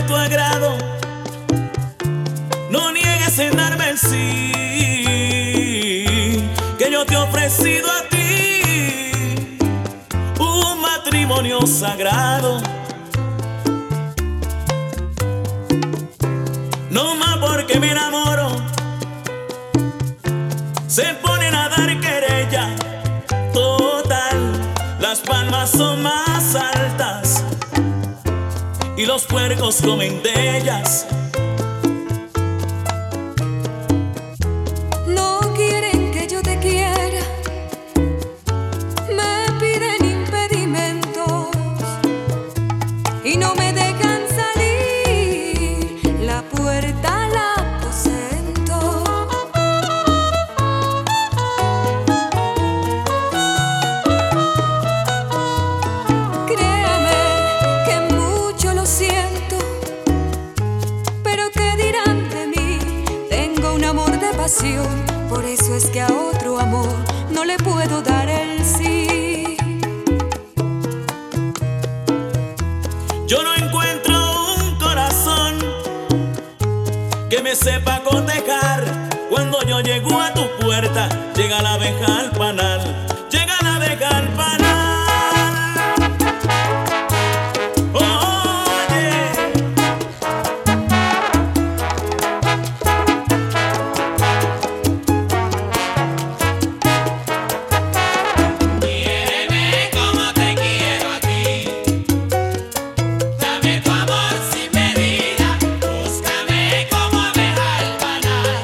tu agrado, no niegues en darme el sí, que yo te he ofrecido a ti un matrimonio sagrado. No más porque me enamoro, se ponen a dar querella. Total, las palmas son más altas y los puercos comen de ellas. No quieren que yo te quiera, me piden impedimentos y no me dejan salir, la puerta la aposento. Créame que mucho lo siento, pero ¿qué dirán de mí? Tengo un amor de pasión, por eso es que a otro amor no le puedo dar el sí. Yo no encuentro un corazón que me sepa cotejar. Cuando yo llego a tu puerta, llega la abeja al panal, llega la abeja al panal. Oye, Quiéreme como te quiero a ti, dame tu amor sin medida, búscame como abeja al panal,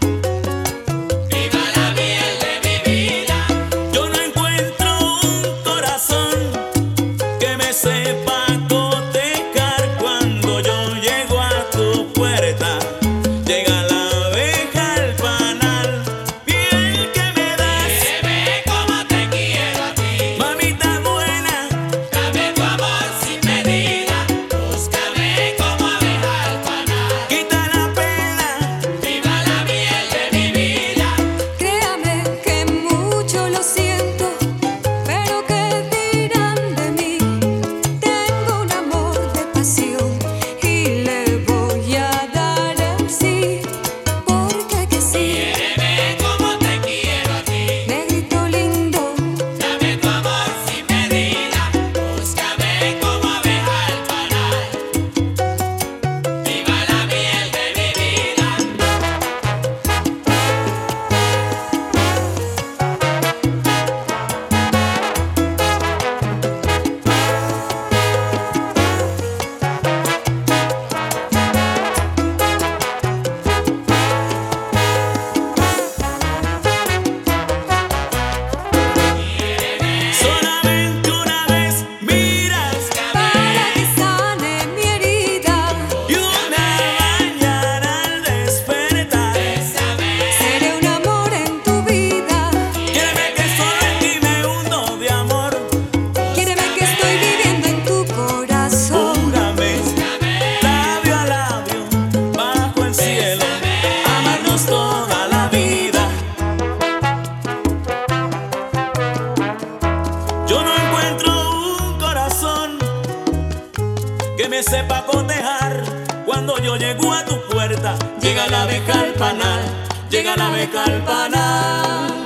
viva la miel de mi vida. yo no encuentro un corazón que me sepa cotejar. Cuando yo llego a tu puerta, llega la abeja al panal. Piel que me das, Quiéreme como te quiero a ti, mamita buena, dame tu amor sin medida, búscame como abeja al panal, quita la pena. viva la miel de mi vida. Créame que mucho lo siento, pero ¿qué dirán de mí? Tengo un amor de pasión y le voy a dar el sí, porque que sí, Quiéreme como te quiero a ti, negrito lindo. dame tu amor sin medida, búscame como abeja al panal, viva la miel de mi vida. Solamente una vez miras Para que sane mi herida, y una mañana al despertar, seré un amor en tu vida. quiéreme que solo en ti me hundo de amor. Quiéreme que estoy viviendo en tu corazón. Júrame, labio a labio, bajo el cielo, amarnos toda la vida. Yo no encuentro un corazón que me sepa cotejar. Cuando yo llego a tu puerta, llega la abeja al panal, llega la abeja al panal.